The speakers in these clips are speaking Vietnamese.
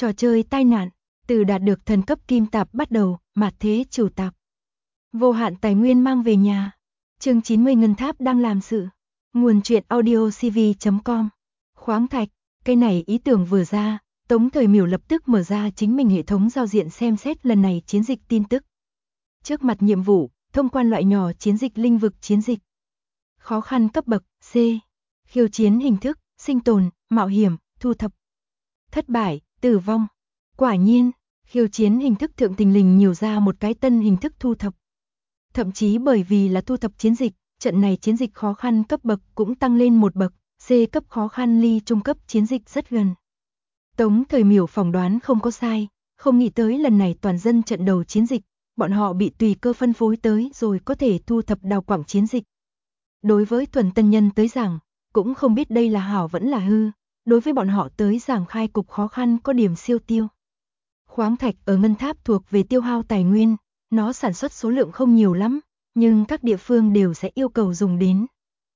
Trò chơi tai nạn, từ đạt được thần cấp kim tạp bắt đầu, mạt thế chủ tạp. Vô hạn tài nguyên mang về nhà. Chương 90 ngân tháp đang làm sự. Nguồn truyện audio cv.com. Khoáng thạch, cái này ý tưởng vừa ra, Tống Thời Miểu lập tức mở ra chính mình hệ thống giao diện xem xét lần này chiến dịch tin tức. Trước mặt nhiệm vụ, thông quan loại nhỏ chiến dịch linh vực chiến dịch. Khó khăn cấp bậc C. Khiêu chiến hình thức, sinh tồn, mạo hiểm, thu thập. Thất bại, tử vong. Quả nhiên, khiêu chiến hình thức thượng thình lình nhiều ra một cái tân hình thức thu thập. Thậm chí bởi vì là thu thập chiến dịch, trận này chiến dịch khó khăn cấp bậc cũng tăng lên một bậc, C cấp khó khăn ly trung cấp chiến dịch rất gần. Tống Thời Miểu phỏng đoán không có sai, không nghĩ tới lần này toàn dân trận đầu chiến dịch, bọn họ bị tùy cơ phân phối tới rồi có thể thu thập đào quảng chiến dịch. Đối với thuần tân nhân tới giảng, cũng không biết đây là hảo vẫn là hư, đối với bọn họ tới giảng khai cục khó khăn có điểm siêu tiêu. Khoáng thạch ở ngân tháp thuộc về tiêu hao tài nguyên, nó sản xuất số lượng không nhiều lắm, nhưng các địa phương đều sẽ yêu cầu dùng đến.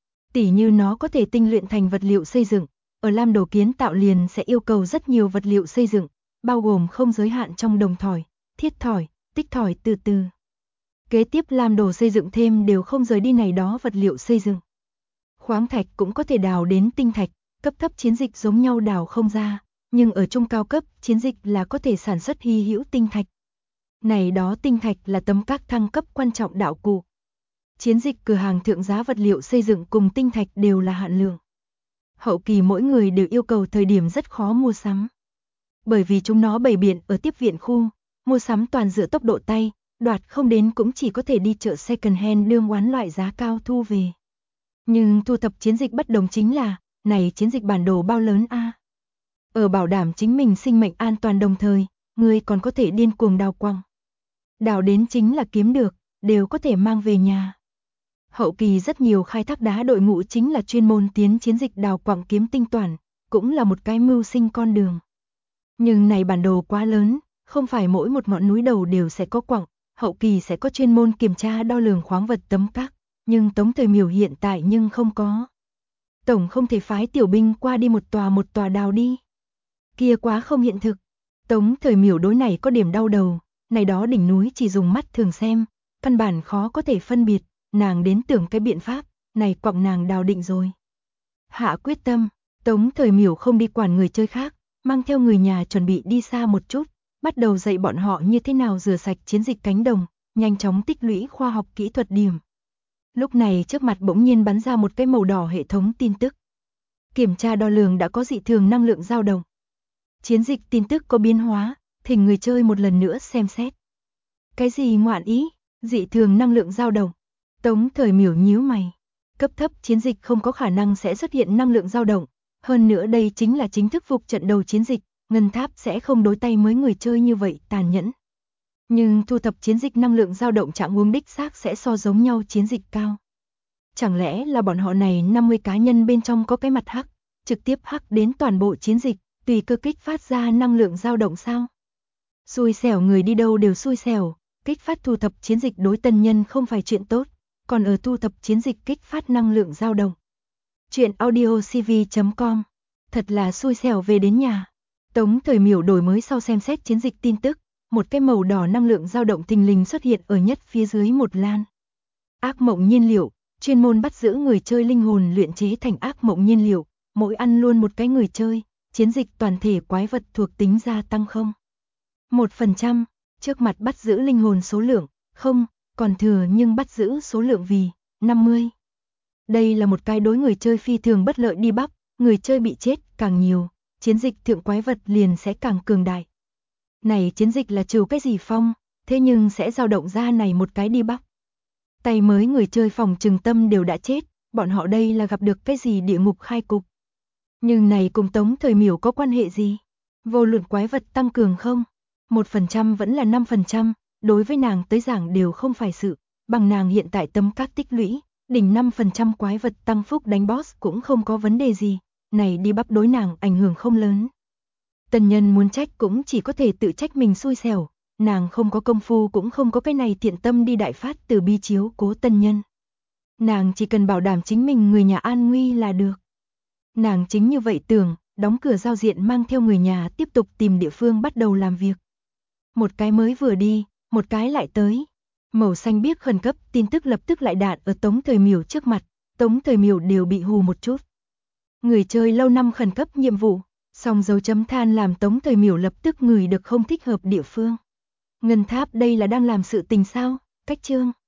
Tỉ như nó có thể tinh luyện thành vật liệu xây dựng, ở Lam Đồ kiến tạo liền sẽ yêu cầu rất nhiều vật liệu xây dựng, bao gồm không giới hạn trong đồng thỏi, thiết thỏi, tích thỏi từ từ. Kế tiếp Lam Đồ xây dựng thêm đều không rời đi này đó vật liệu xây dựng. Khoáng thạch cũng có thể đào đến tinh thạch, cấp thấp chiến dịch giống nhau đào không ra, nhưng ở trung cao cấp chiến dịch là có thể sản xuất hy hữu tinh thạch. Này đó tinh thạch là tấm các thăng cấp quan trọng đạo cụ. Chiến dịch cửa hàng thượng giá vật liệu xây dựng cùng tinh thạch đều là hạn lượng. Hậu kỳ mỗi người đều yêu cầu thời điểm rất khó mua sắm. Bởi vì chúng nó bày biện ở tiếp viện khu, mua sắm toàn dựa tốc độ tay, đoạt không đến cũng chỉ có thể đi chợ second hand đương oán loại giá cao thu về. Nhưng thu thập chiến dịch bất đồng chính là, này chiến dịch bản đồ bao lớn a. Ở bảo đảm chính mình sinh mệnh an toàn đồng thời, người còn có thể điên cuồng đào quặng. Đào đến chính là kiếm được, đều có thể mang về nhà. Hậu kỳ rất nhiều khai thác đá đội ngũ chính là chuyên môn tiến chiến dịch đào quặng kiếm tinh toàn, cũng là một cái mưu sinh con đường. Nhưng này bản đồ quá lớn, không phải mỗi một ngọn núi đầu đều sẽ có quặng, hậu kỳ sẽ có chuyên môn kiểm tra đo lường khoáng vật tấm các, nhưng Tống Thời Miểu hiện tại nhưng không có. Tổng không thể phái tiểu binh qua đi một tòa đào đi. Kia quá không hiện thực. Tống Thời Miểu đối này có điểm đau đầu, này đó đỉnh núi chỉ dùng mắt thường xem, căn bản khó có thể phân biệt, nàng đến tưởng cái biện pháp, này quặng nàng đào định rồi. Hạ quyết tâm, Tống Thời Miểu không đi quản người chơi khác, mang theo người nhà chuẩn bị đi xa một chút, bắt đầu dạy bọn họ như thế nào rửa sạch chiến dịch cánh đồng, nhanh chóng tích lũy khoa học kỹ thuật điểm. Lúc này trước mặt bỗng nhiên bắn ra một cái màu đỏ hệ thống tin tức. Kiểm tra đo lường đã có dị thường năng lượng dao động. Chiến dịch tin tức có biến hóa, thỉnh người chơi một lần nữa xem xét. Cái gì ngoạn ý, dị thường năng lượng dao động. Tống Thời Miểu nhíu mày. Cấp thấp chiến dịch không có khả năng sẽ xuất hiện năng lượng dao động. Hơn nữa đây chính là chính thức phục trận đầu chiến dịch, ngân tháp sẽ không đối tay với người chơi như vậy tàn nhẫn. Nhưng thu thập chiến dịch năng lượng dao động trạng huống đích xác sẽ so giống nhau chiến dịch cao. Chẳng lẽ là bọn họ này 50 cá nhân bên trong có cái mặt hắc, trực tiếp hắc đến toàn bộ chiến dịch, tùy cơ kích phát ra năng lượng dao động sao? Xui xẻo người đi đâu đều xui xẻo, kích phát thu thập chiến dịch đối tân nhân không phải chuyện tốt, còn ở thu thập chiến dịch kích phát năng lượng dao động. Chuyện audio cv.com, thật là xui xẻo về đến nhà. Tống Thời Miểu đổi mới sau xem xét chiến dịch tin tức, một cái màu đỏ năng lượng dao động thình lình xuất hiện ở nhất phía dưới một lan. Ác mộng nhiên liệu, chuyên môn bắt giữ người chơi linh hồn luyện chế thành ác mộng nhiên liệu, mỗi ăn luôn một cái người chơi, chiến dịch toàn thể quái vật thuộc tính gia tăng 1%, trước mặt bắt giữ linh hồn số lượng, không, còn thừa nhưng bắt giữ số lượng vì 50. Đây là một cái đối người chơi phi thường bất lợi đi bắp, người chơi bị chết càng nhiều, chiến dịch thượng quái vật liền sẽ càng cường đại. Này chiến dịch là trừ cái gì phong, thế nhưng sẽ dao động ra này một cái đi bắp. Tay mới người chơi phòng trừng tâm đều đã chết, bọn họ đây là gặp được cái gì địa ngục khai cục. Nhưng này cùng Tống Thời Miểu có quan hệ gì? Vô luận quái vật tăng cường không? 1% vẫn là 5%, đối với nàng tới giảng đều không phải sự, bằng nàng hiện tại tấm các tích lũy, đỉnh 5% quái vật tăng phúc đánh boss cũng không có vấn đề gì, này đi bắp đối nàng ảnh hưởng không lớn. Tân nhân muốn trách cũng chỉ có thể tự trách mình xui xẻo, nàng không có công phu cũng không có cái này thiện tâm đi đại phát từ bi chiếu cố tân nhân. Nàng chỉ cần bảo đảm chính mình người nhà an nguy là được. Nàng chính như vậy tưởng, đóng cửa giao diện mang theo người nhà tiếp tục tìm địa phương bắt đầu làm việc. Một cái mới vừa đi, một cái lại tới. Màu xanh biếc khẩn cấp, tin tức lập tức lại đạn ở Tống Thời Miểu trước mặt, Tống Thời Miểu đều bị hù một chút. Người chơi lâu năm khẩn cấp nhiệm vụ, song dấu chấm than làm Tống Thời Miểu lập tức ngửi được không thích hợp địa phương. Ngân Tháp đây là đang làm sự tình sao? Cách chương